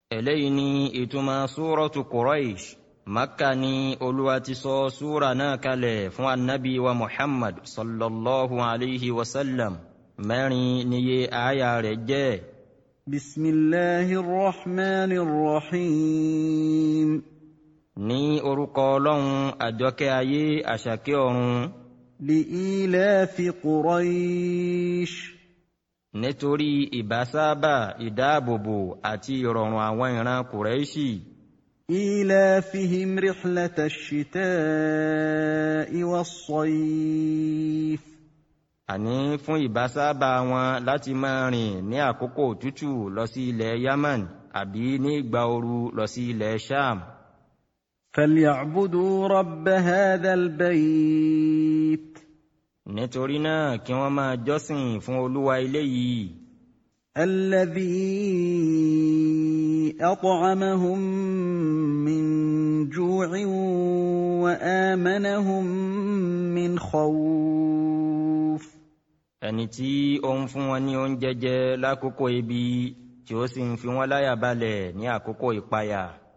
eléyìí ni ìtumọ̀ súrọ̀tù Quraysh. Makka ni Olúwa ti sọ súra náà kalẹ̀ fún annabi wa Muhammad sallallahu alayhi wa sallam. Mẹ́rin níye àyà rẹ̀ jẹ́. Bismillahir Rahmanir Rahim. Ní orúkọ Ọlọ́run àjọkẹ́ ayé àṣàkẹ́ ọ̀run. Li'ilafi Quraysh. Nítorí ìbásábà, ìdáàbòbò àti ìrọ̀rùn àwọn ìran Qurayshi. إيلافهم رحلة الشتاء والصيف. Àní fún ìbásábà wọn láti máa rìn ní àkókò òtútù lọ sí ilẹ̀ Yaman àbí ní ìgbà ooru lọ sí ilẹ̀ Sham. فليعبدوا رب هذا البيت. Nítorí náà kí wọ́n máa jọ́sìn fún Olúwa ilé yìí. الذي أطعمهم من جوع وآمنهم من خوف. Ẹni tí ó ń fún wọn ní oúnjẹ jẹ lákòókò ebi tí ó sì ń fi wọ́n láyà balẹ̀ ní àkókò ìpayà.